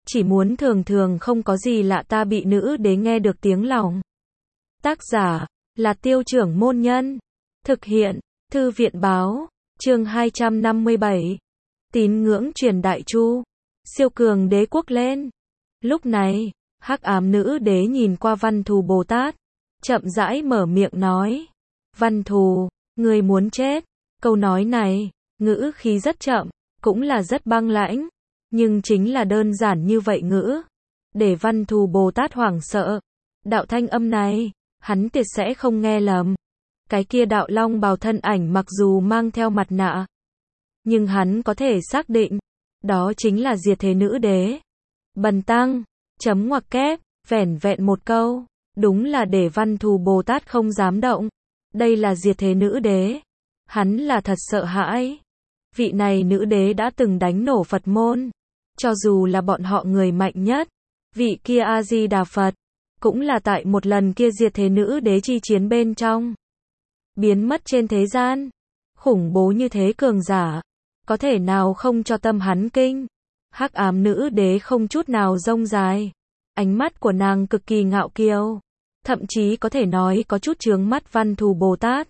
chỉ muốn thường thường không có gì lạ ta bị nữ đế nghe được tiếng lòng. Tác giả là Tiêu Trưởng Môn Nhân. Thực hiện Thư viện Báo. Chương 257. Tín ngưỡng truyền đại chu. Siêu cường đế quốc lên. Lúc này, Hắc Ám Nữ Đế nhìn qua Văn Thù Bồ Tát, chậm rãi mở miệng nói: "Văn Thù, ngươi muốn chết." Câu nói này, ngữ khí rất chậm, cũng là rất băng lãnh, nhưng chính là đơn giản như vậy ngữ, để Văn Thù Bồ Tát hoảng sợ. Đạo thanh âm này, hắn tuyệt sẽ không nghe lầm. Cái kia đạo long bào thân ảnh mặc dù mang theo mặt nạ, nhưng hắn có thể xác định, đó chính là Diệt Thế Nữ Đế. Bần tăng, chấm ngoặc kép, vẻn vẹn một câu, đúng là để Văn Thù Bồ Tát không dám động. Đây là Diệt Thế Nữ Đế. Hắn là thật sợ hãi. Vị này nữ đế đã từng đánh nổ Phật môn. Cho dù là bọn họ người mạnh nhất, vị kia A-di-đà Phật, cũng là tại một lần kia Diệt Thế Nữ Đế chi chiến bên trong biến mất trên thế gian. Khủng bố như thế cường giả, có thể nào không cho tâm hắn kinh. Hắc Ám Nữ Đế không chút nào rông dài, ánh mắt của nàng cực kỳ ngạo kiêu, thậm chí có thể nói có chút chướng mắt Văn Thù Bồ Tát.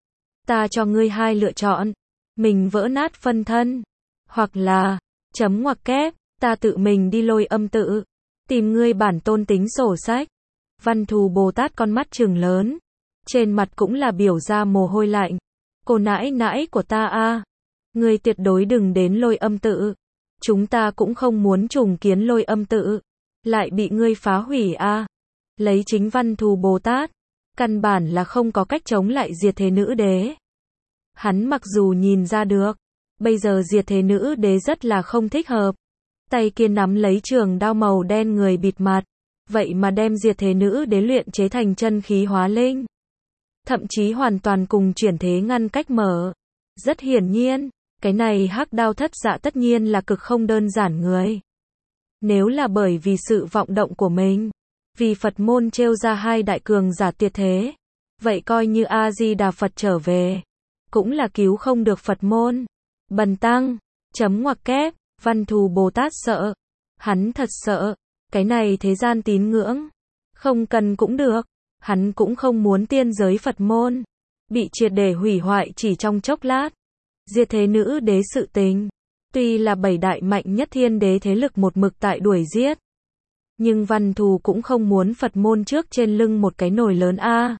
Ta cho ngươi hai lựa chọn, mình vỡ nát phân thân, hoặc là, chấm ngoặc kép, ta tự mình đi Lôi Âm tự, tìm ngươi bản tôn tính sổ sách. Văn Thù Bồ Tát con mắt trừng lớn, trên mặt cũng là biểu ra mồ hôi lạnh. Cô nãi nãi của ta a, ngươi tuyệt đối đừng đến Lôi Âm tự. Chúng ta cũng không muốn trùng kiến Lôi Âm tự, lại bị ngươi phá hủy a. Lấy chính Văn Thù Bồ Tát, căn bản là không có cách chống lại Diệt Thế Nữ Đế. Hắn mặc dù nhìn ra được, bây giờ Diệt Thế Nữ Đế rất là không thích hợp. Tay kia nắm lấy trường đao màu đen người bịt mặt, vậy mà đem Diệt Thế Nữ Đế luyện chế thành chân khí hóa linh. Thậm chí hoàn toàn cùng chuyển thế ngăn cách mở. Rất hiển nhiên, cái này Hắc Đao Thất Dạ tất nhiên là cực không đơn giản người. Nếu là bởi vì sự vọng động của mình, vì Phật môn trêu ra hai đại cường giả tuyệt thế, vậy coi như A-di-đà Phật trở về, cũng là cứu không được Phật môn. Bần tăng, chấm ngoặc kép, Văn Thù Bồ Tát sợ. Hắn thật sợ, cái này thế gian tín ngưỡng, không cần cũng được. Hắn cũng không muốn tiên giới Phật môn bị triệt để hủy hoại chỉ trong chốc lát. Diệt Thế Nữ Đế sự tình, tuy là bảy đại mạnh nhất thiên đế thế lực một mực tại đuổi giết, nhưng Văn Thù cũng không muốn Phật môn trước trên lưng một cái nồi lớn a.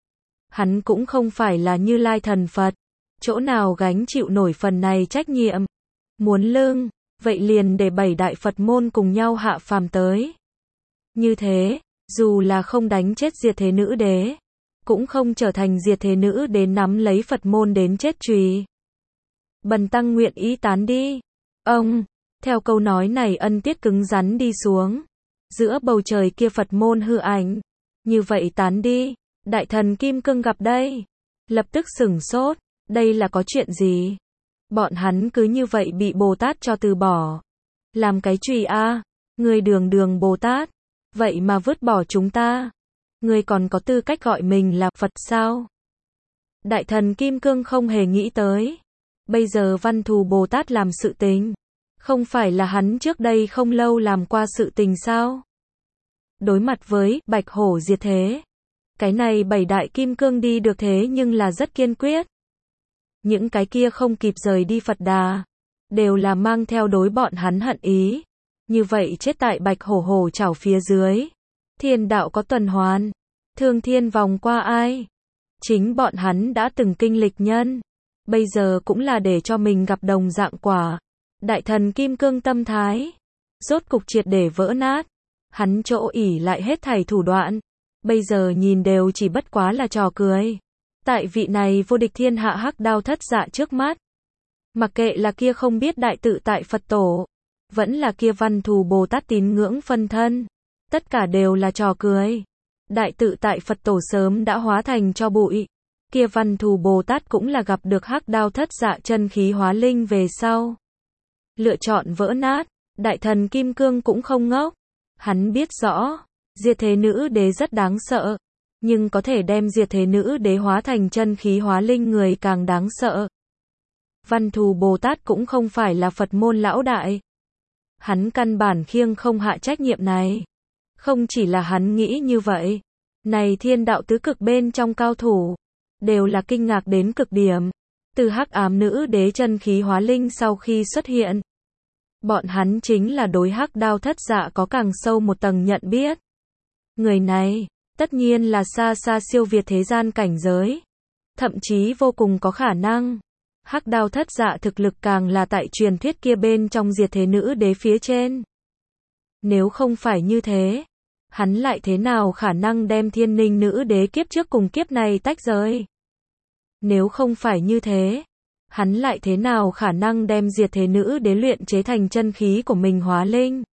Hắn cũng không phải là Như Lai thần Phật, chỗ nào gánh chịu nổi phần này trách nhiệm. Muốn lưng, vậy liền để bảy đại Phật môn cùng nhau hạ phàm tới. Như thế, dù là không đánh chết Diệt Thế Nữ Đế, cũng không trở thành Diệt Thế Nữ Đế nắm lấy Phật môn đến chết chùy. Bần tăng nguyện ý tán đi. Ông, theo câu nói này ân tiết cứng rắn đi xuống. Giữa bầu trời kia Phật môn hư ảnh. Như vậy tán đi. Đại thần Kim Cương gặp đây, lập tức sửng sốt. Đây là có chuyện gì? Bọn hắn cứ như vậy bị Bồ Tát cho từ bỏ. Làm cái chùy a? Người đường đường Bồ Tát, vậy mà vứt bỏ chúng ta. Người còn có tư cách gọi mình là Phật sao? Đại thần Kim Cương không hề nghĩ tới. Bây giờ Văn Thù Bồ Tát làm sự tình, không phải là hắn trước đây không lâu làm qua sự tình sao? Đối mặt với Bạch Hổ Diệt Thế, cái này bảy đại Kim Cương đi được thế nhưng là rất kiên quyết. Những cái kia không kịp rời đi Phật Đà, đều là mang theo đối bọn hắn hận ý. Như vậy chết tại Bạch Hổ hổ chảo phía dưới. Thiên đạo có tuần hoàn, thương thiên vòng qua ai? Chính bọn hắn đã từng kinh lịch nhân, bây giờ cũng là để cho mình gặp đồng dạng quả. Đại thần Kim Cương tâm thái, rốt cục triệt để vỡ nát. Hắn chỗ ỉ lại hết thảy thủ đoạn, bây giờ nhìn đều chỉ bất quá là trò cười. Tại vị này vô địch thiên hạ Hắc Đao Thất Dạ trước mắt, mặc kệ là kia không biết đại tự tại Phật tổ, vẫn là kia Văn Thù Bồ Tát tín ngưỡng phân thân, tất cả đều là trò cười. Đại tự tại Phật tổ sớm đã hóa thành tro bụi. Kia Văn Thù Bồ Tát cũng là gặp được Hắc Đao Thất Dạ chân khí hóa linh về sau, lựa chọn vỡ nát. Đại thần Kim Cương cũng không ngốc, hắn biết rõ, Diệt Thế Nữ Đế rất đáng sợ, nhưng có thể đem Diệt Thế Nữ Đế hóa thành chân khí hóa linh người càng đáng sợ. Văn Thù Bồ Tát cũng không phải là Phật môn lão đại. Hắn căn bản khiêng không hạ trách nhiệm này. Không chỉ là hắn nghĩ như vậy. Này thiên đạo tứ cực bên trong cao thủ. Đều là kinh ngạc đến cực điểm. Từ hắc ám nữ đế chân khí hóa linh sau khi xuất hiện. Bọn hắn chính là đối hắc đao thất dạ có càng sâu một tầng nhận biết. Người này, tất nhiên là xa xa siêu việt thế gian cảnh giới. Thậm chí vô cùng có khả năng. Hắc đao thất dạ thực lực càng là tại truyền thuyết kia bên trong diệt thế nữ đế phía trên. Nếu không phải như thế, hắn lại thế nào khả năng đem thiên ninh nữ đế kiếp trước cùng kiếp này tách rời? Nếu không phải như thế, hắn lại thế nào khả năng đem diệt thế nữ đế luyện chế thành chân khí của mình hóa linh?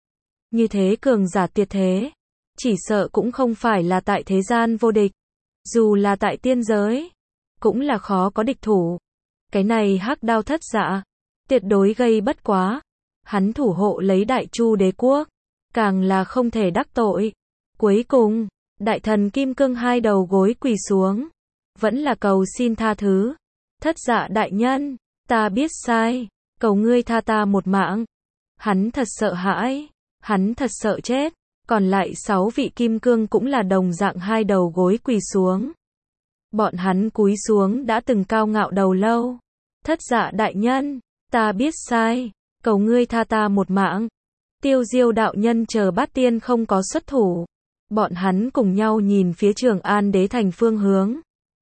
Như thế cường giả tuyệt thế, chỉ sợ cũng không phải là tại thế gian vô địch, dù là tại tiên giới, cũng là khó có địch thủ. Cái này hắc đao thất dạ, tuyệt đối gây bất quá. Hắn thủ hộ lấy Đại Chu đế quốc, càng là không thể đắc tội. Cuối cùng, đại thần kim cương hai đầu gối quỳ xuống, vẫn là cầu xin tha thứ. Thất dạ đại nhân, ta biết sai, cầu ngươi tha ta một mạng. Hắn thật sợ hãi, hắn thật sợ chết. Còn lại 6 vị kim cương cũng là đồng dạng hai đầu gối quỳ xuống. Bọn hắn cúi xuống đã từng cao ngạo đầu lâu. Thất dạ đại nhân, ta biết sai, cầu ngươi tha ta một mạng. Tiêu Diêu đạo nhân chờ Bát Tiên không có xuất thủ. Bọn hắn cùng nhau nhìn phía Trường An đế thành phương hướng.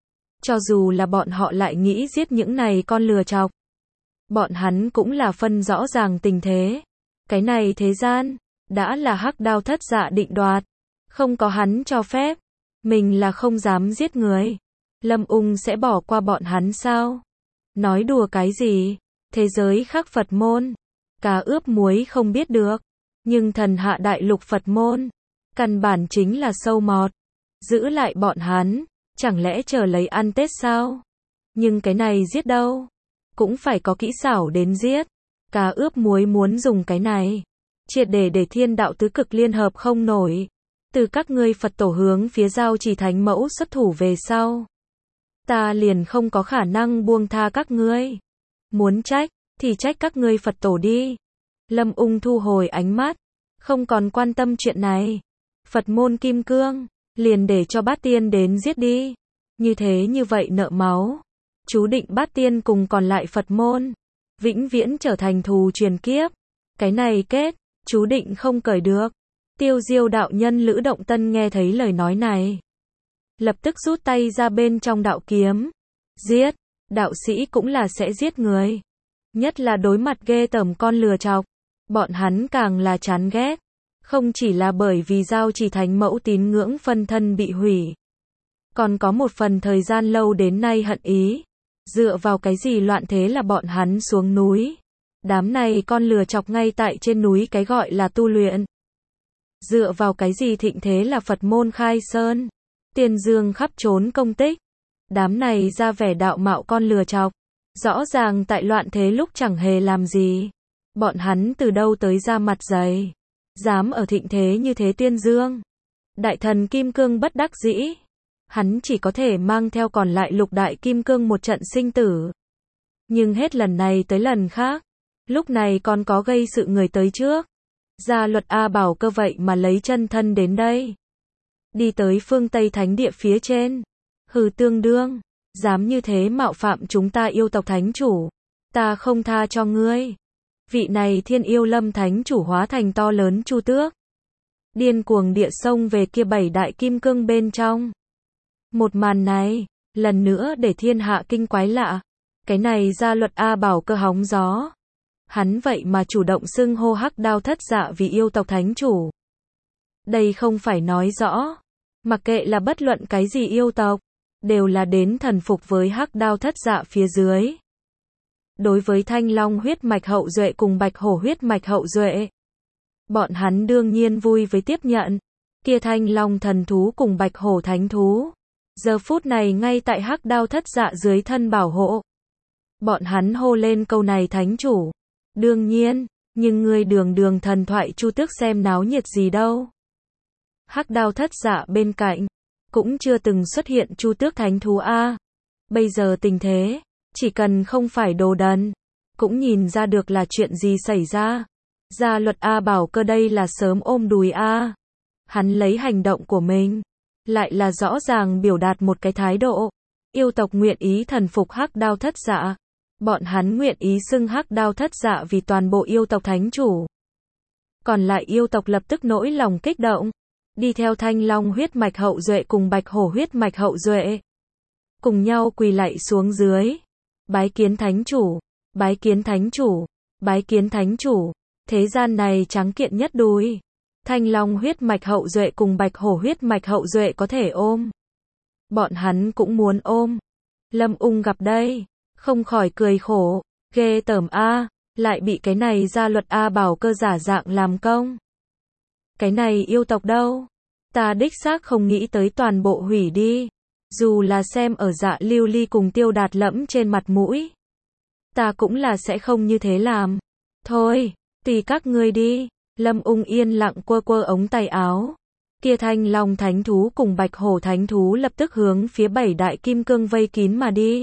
Cho dù là bọn họ lại nghĩ giết những này con lừa chọc, bọn hắn cũng là phân rõ ràng tình thế. Cái này thế gian, đã là hắc đao thất dạ định đoạt. Không có hắn cho phép, mình là không dám giết người. Lâm Ung sẽ bỏ qua bọn hắn sao? Nói đùa cái gì? Thế giới khác Phật môn, cá ướp muối không biết được. Nhưng thần hạ đại lục Phật môn, căn bản chính là sâu mọt. Giữ lại bọn hắn, chẳng lẽ chờ lấy ăn Tết sao? Nhưng cái này giết đâu? Cũng phải có kỹ xảo đến giết. Cá ướp muối muốn dùng cái này triệt để thiên đạo tứ cực liên hợp không nổi. Từ các ngươi Phật tổ hướng phía Giao Chỉ Thánh Mẫu xuất thủ về sau, ta liền không có khả năng buông tha các ngươi. Muốn trách, thì trách các ngươi Phật tổ đi. Lâm Ung thu hồi ánh mắt, không còn quan tâm chuyện này. Phật môn kim cương, liền để cho Bát Tiên đến giết đi. Như vậy nợ máu. Chú định Bát Tiên cùng còn lại Phật môn, vĩnh viễn trở thành thù truyền kiếp. Cái này kết, chú định không cởi được. Tiêu Diêu đạo nhân Lữ Động Tân nghe thấy lời nói này, lập tức rút tay ra bên trong đạo kiếm. Giết, đạo sĩ cũng là sẽ giết người. Nhất là đối mặt ghê tởm con lừa chọc, bọn hắn càng là chán ghét. Không chỉ là bởi vì Giao Chỉ Thánh Mẫu tín ngưỡng phân thân bị hủy, còn có một phần thời gian lâu đến nay hận ý. Dựa vào cái gì loạn thế là bọn hắn xuống núi? Đám này con lừa chọc ngay tại trên núi cái gọi là tu luyện. Dựa vào cái gì thịnh thế là Phật môn khai sơn, tiên dương khắp trốn công tích? Đám này ra vẻ đạo mạo con lừa chọc, rõ ràng tại loạn thế lúc chẳng hề làm gì. Bọn hắn từ đâu tới ra mặt dày, dám ở thịnh thế như thế tiên dương? Đại thần kim cương bất đắc dĩ, hắn chỉ có thể mang theo còn lại lục đại kim cương một trận sinh tử. Nhưng hết lần này tới lần khác, lúc này còn có gây sự người tới trước. Gia Luật A Bảo Cơ vậy mà lấy chân thân đến đây, đi tới phương Tây Thánh Địa phía trên. Hừ, tương đương, dám như thế mạo phạm chúng ta yêu tộc thánh chủ, ta không tha cho ngươi. Vị này Thiên Yêu Lâm thánh chủ hóa thành to lớn chu tước, điên cuồng địa xông về kia 7 đại kim cương bên trong. Một màn này, lần nữa để thiên hạ kinh quái lạ. Cái này Gia Luật A Bảo Cơ hóng gió. Hắn vậy mà chủ động xưng hô hắc đao thất dạ vì yêu tộc thánh chủ. Đây không phải nói rõ, mặc kệ là bất luận cái gì yêu tộc, đều là đến thần phục với hắc đao thất dạ phía dưới. Đối với Thanh Long huyết mạch hậu duệ cùng Bạch Hổ huyết mạch hậu duệ, bọn hắn đương nhiên vui với tiếp nhận. Kia Thanh Long thần thú cùng Bạch Hổ thánh thú, giờ phút này ngay tại hắc đao thất dạ dưới thân bảo hộ. Bọn hắn hô lên câu này thánh chủ. Đương nhiên, nhưng người đường thần thoại chu tước xem náo nhiệt gì đâu. Hắc đao thất dạ bên cạnh, cũng chưa từng xuất hiện chu tước thánh thú A. Bây giờ tình thế, chỉ cần không phải đồ đần, cũng nhìn ra được là chuyện gì xảy ra. Gia luật A Bảo Cơ đây là sớm ôm đùi A. Hắn lấy hành động của mình, lại là rõ ràng biểu đạt một cái thái độ. Yêu tộc nguyện ý thần phục Hắc Đao Thất Dạ. Bọn hắn nguyện ý xưng Hắc Đao Thất Dạ vì toàn bộ yêu tộc thánh chủ. Còn lại yêu tộc lập tức nỗi lòng kích động. Đi theo Thanh Long huyết mạch hậu duệ cùng Bạch Hổ huyết mạch hậu duệ. Cùng nhau quỳ lạy xuống dưới. Bái kiến thánh chủ, bái kiến thánh chủ, bái kiến thánh chủ. Thế gian này trắng kiện nhất đùi. Thanh Long huyết mạch hậu duệ cùng Bạch Hổ huyết mạch hậu duệ có thể ôm. Bọn hắn cũng muốn ôm. Lâm Ung gặp đây, không khỏi cười khổ, ghê tởm a, lại bị cái này Gia luật A Bảo Cơ giả dạng làm công. Cái này yêu tộc đâu? Ta đích xác không nghĩ tới toàn bộ hủy đi. Dù là xem ở Dạ Lưu Ly cùng Tiêu Đạt Lẫm trên mặt mũi, ta cũng là sẽ không như thế làm. Thôi, tùy các ngươi đi. Lâm Ung yên lặng quơ quơ ống tay áo. Kia Thanh Long thánh thú cùng Bạch Hổ thánh thú lập tức hướng phía 7 đại kim cương vây kín mà đi.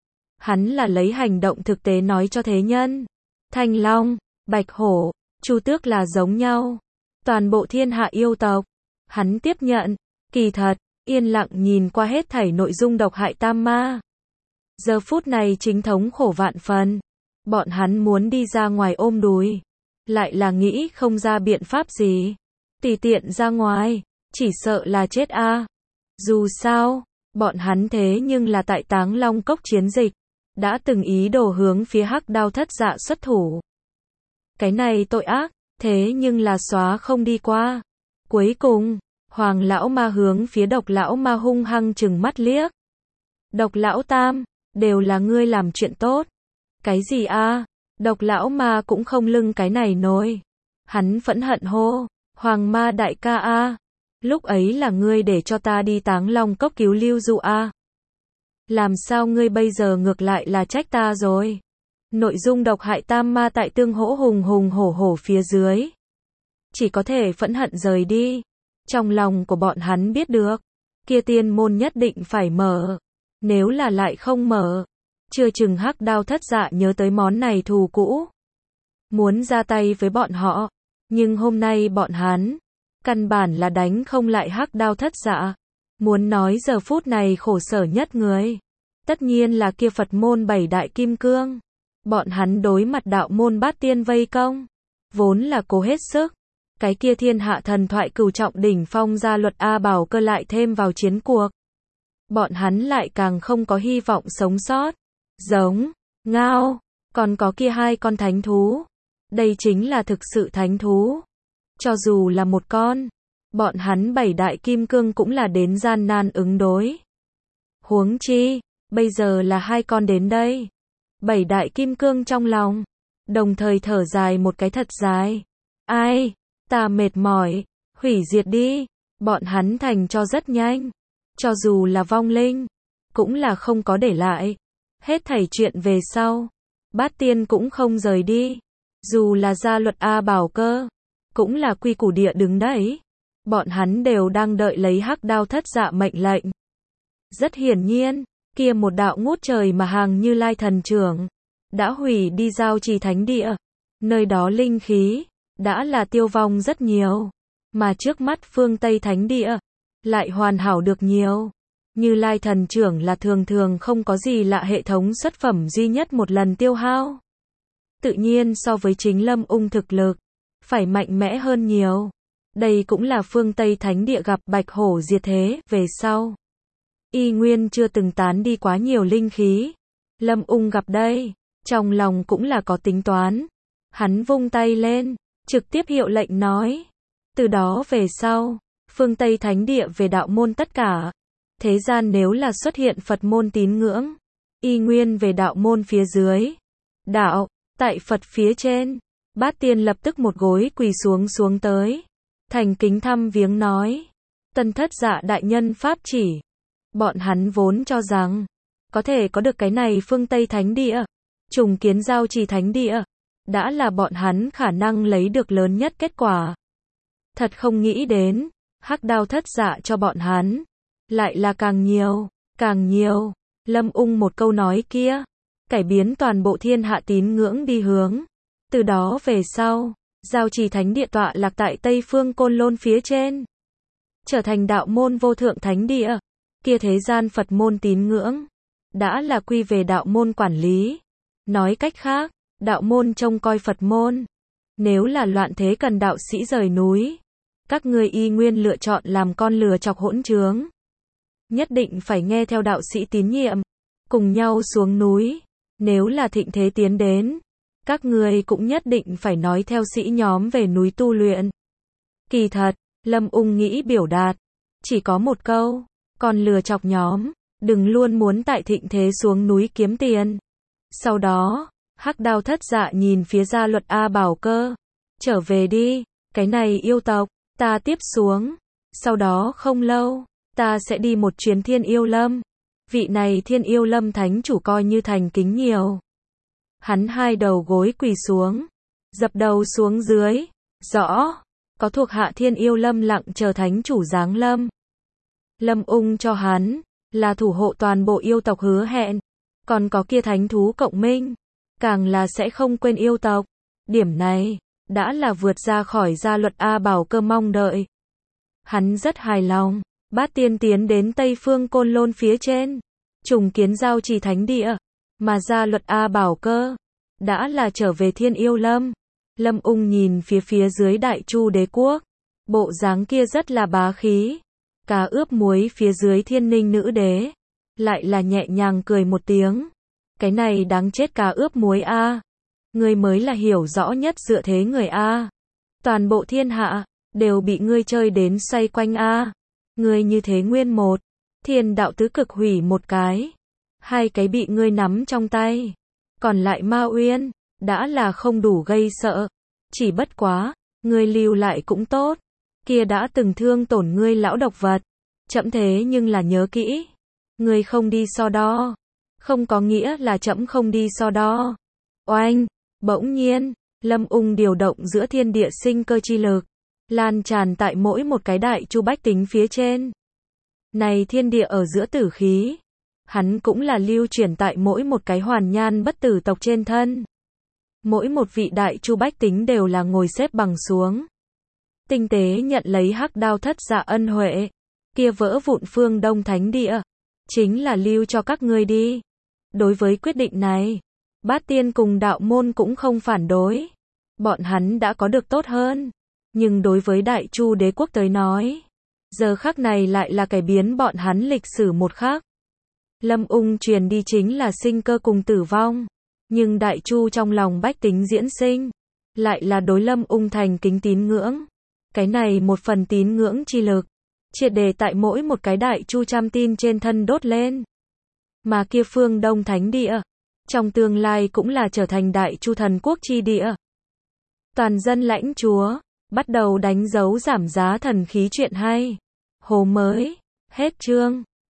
Hắn là lấy hành động thực tế nói cho thế nhân. Thanh Long, Bạch Hổ, Chu Tước là giống nhau. Toàn bộ thiên hạ yêu tộc. Hắn tiếp nhận. Kỳ thật, yên lặng nhìn qua hết thảy nội dung độc hại tam ma. Giờ phút này chính thống khổ vạn phần. Bọn hắn muốn đi ra ngoài ôm đùi. Lại là nghĩ không ra biện pháp gì. Tùy tiện ra ngoài, chỉ sợ là chết a. Dù sao, bọn hắn thế nhưng là tại Táng Long Cốc chiến dịch, đã từng ý đồ hướng phía Hắc Đao Thất Dạ xuất thủ. Cái này tội ác, thế nhưng là xóa không đi qua. Cuối cùng, Hoàng lão ma hướng phía Độc lão ma hung hăng trừng mắt liếc. Độc lão tam, đều là ngươi làm chuyện tốt. Cái gì a? Độc lão ma cũng không lưng cái này nổi. Hắn phẫn hận hô, Hoàng ma đại ca a, lúc ấy là ngươi để cho ta đi Táng Long Cốc cứu Lưu Dụ a. Làm sao ngươi bây giờ ngược lại là trách ta rồi? Nội dung độc hại tam ma tại tương hỗ hùng hùng hổ hổ phía dưới. Chỉ có thể phẫn hận rời đi. Trong lòng của bọn hắn biết được, kia tiên môn nhất định phải mở. Nếu là lại không mở, chưa chừng Hắc Đao Thất Dạ nhớ tới món này thù cũ. Muốn ra tay với bọn họ. Nhưng hôm nay bọn hắn, căn bản là đánh không lại Hắc Đao Thất Dạ. Muốn nói giờ phút này khổ sở nhất người. Tất nhiên là kia Phật môn 7 đại kim cương. Bọn hắn đối mặt đạo môn bát tiên vây công. Vốn là cố hết sức. Cái kia thiên hạ thần thoại cửu trọng đỉnh phong Gia luật A Bảo Cơ lại thêm vào chiến cuộc. Bọn hắn lại càng không có hy vọng sống sót. Giống, ngao, còn có kia 2 con thánh thú. Đây chính là thực sự thánh thú. Cho dù là một con, bọn hắn 7 đại kim cương cũng là đến gian nan ứng đối. Huống chi, bây giờ là 2 con đến đây. 7 đại kim cương trong lòng, đồng thời thở dài một cái thật dài. Ai, ta mệt mỏi, hủy diệt đi. Bọn hắn thành cho rất nhanh. Cho dù là vong linh, cũng là không có để lại. Hết thảy chuyện về sau, bát tiên cũng không rời đi. Dù là Gia luật A Bảo Cơ, cũng là quy củ địa đứng đấy. Bọn hắn đều đang đợi lấy Hắc Đao Thất Dạ mệnh lệnh. Rất hiển nhiên, kia một đạo ngút trời mà hàng Như Lai thần trưởng, đã hủy đi Giao Trì thánh địa. Nơi đó linh khí, đã là tiêu vong rất nhiều. Mà trước mắt phương Tây thánh địa, lại hoàn hảo được nhiều. Như Lai thần trưởng là thường thường không có gì lạ hệ thống xuất phẩm duy nhất một lần tiêu hao. Tự nhiên so với chính Lâm Ung thực lực, phải mạnh mẽ hơn nhiều. Đây cũng là phương Tây thánh địa gặp Bạch Hổ diệt thế về sau. Y nguyên chưa từng tán đi quá nhiều linh khí. Lâm Ung gặp đây, trong lòng cũng là có tính toán. Hắn vung tay lên, trực tiếp hiệu lệnh nói. Từ đó về sau, phương Tây thánh địa về đạo môn tất cả. Thế gian nếu là xuất hiện Phật môn tín ngưỡng, y nguyên về đạo môn phía dưới. Đạo, tại Phật phía trên. Bát tiên lập tức một gối quỳ xuống tới. Thành kính thăm viếng nói. Tân Thất Dạ đại nhân pháp chỉ. Bọn hắn vốn cho rằng, có thể có được cái này phương Tây thánh địa, trùng kiến Giao Trì thánh địa, đã là bọn hắn khả năng lấy được lớn nhất kết quả. Thật không nghĩ đến, Hắc Đao Thất Dạ cho bọn hắn, lại là càng nhiều, càng nhiều. Lâm Ung một câu nói kia, cải biến toàn bộ thiên hạ tín ngưỡng đi hướng. Từ đó về sau, Giao trì thánh địa tọa lạc tại Tây Phương Côn Lôn phía trên. Trở thành đạo môn vô thượng thánh địa. Kia thế gian Phật môn tín ngưỡng. Đã là quy về đạo môn quản lý. Nói cách khác, đạo môn trông coi Phật môn. Nếu là loạn thế cần đạo sĩ rời núi. Các ngươi y nguyên lựa chọn làm con lừa chọc hỗn trướng. Nhất định phải nghe theo đạo sĩ tín nhiệm. Cùng nhau xuống núi. Nếu là thịnh thế tiến đến. Các ngươi cũng nhất định phải nói theo sĩ nhóm về núi tu luyện. Kỳ thật, Lâm Ung nghĩ biểu đạt. Chỉ có một câu. Còn lừa chọc nhóm. Đừng luôn muốn tại thịnh thế xuống núi kiếm tiền. Sau đó, Hắc Đao thất dạ nhìn phía Gia Luật A Bảo Cơ. Trở về đi. Cái này yêu tộc. Ta tiếp xuống. Sau đó không lâu. Ta sẽ đi một chuyến Thiên Yêu Lâm. Vị này Thiên Yêu Lâm thánh chủ coi như thành kính nhiều. Hắn hai đầu gối quỳ xuống. Dập đầu xuống dưới. Rõ. Có thuộc hạ Thiên Yêu Lâm lặng chờ thánh chủ giáng lâm. Lâm Ung cho hắn. Là thủ hộ toàn bộ yêu tộc hứa hẹn. Còn có kia thánh thú cộng minh. Càng là sẽ không quên yêu tộc. Điểm này. Đã là vượt ra khỏi Gia Luật A Bảo Cơ mong đợi. Hắn rất hài lòng. Bát tiên tiến đến Tây Phương Côn Lôn phía trên. Trùng kiến giao trì thánh địa. Mà Gia Luật A Bảo Cơ. Đã là trở về Thiên Yêu Lâm. Lâm Ung nhìn phía dưới Đại Chu đế quốc. Bộ dáng kia rất là bá khí. Cá ướp muối phía dưới Thiên Ninh nữ đế. Lại là nhẹ nhàng cười một tiếng. Cái này đáng chết cá ướp muối a. Ngươi mới là hiểu rõ nhất dựa thế người a. Toàn bộ thiên hạ. Đều bị ngươi chơi đến xoay quanh a. Ngươi như thế nguyên một. Thiên đạo tứ cực hủy một cái. Hai cái bị ngươi nắm trong tay. Còn lại Ma Uyên. Đã là không đủ gây sợ. Chỉ bất quá. Ngươi lưu lại cũng tốt. Kia đã từng thương tổn ngươi lão độc vật. Chậm thế nhưng là nhớ kỹ. Ngươi không đi so đo. Không có nghĩa là chậm không đi so đo. Oanh. Bỗng nhiên. Lâm Ung điều động giữa thiên địa sinh cơ chi lực. Lan tràn tại mỗi một cái Đại Chu bách tính phía trên. Này thiên địa ở giữa tử khí. Hắn cũng là lưu chuyển tại mỗi một cái hoàn nhan bất tử tộc trên thân. Mỗi một vị Đại Chu bách tính đều là ngồi xếp bằng xuống. Tinh tế nhận lấy Hắc Đao thất dạ ân huệ. Kia vỡ vụn phương Đông thánh địa. Chính là lưu cho các ngươi đi. Đối với quyết định này. Bát tiên cùng đạo môn cũng không phản đối. Bọn hắn đã có được tốt hơn. Nhưng đối với Đại Chu đế quốc tới nói. Giờ khắc này lại là cải biến bọn hắn lịch sử một khắc. Lâm Ung truyền đi chính là sinh cơ cùng tử vong. Nhưng Đại Chu trong lòng bách tính diễn sinh. Lại là đối Lâm Ung thành kính tín ngưỡng. Cái này một phần tín ngưỡng chi lực. Triệt để tại mỗi một cái Đại Chu trăm tin trên thân đốt lên. Mà kia phương Đông thánh địa. Trong tương lai cũng là trở thành Đại Chu thần quốc chi địa. Toàn dân lãnh chúa. Bắt đầu đánh dấu giảm giá thần khí chuyện hay. Hồ mới. Hết chương.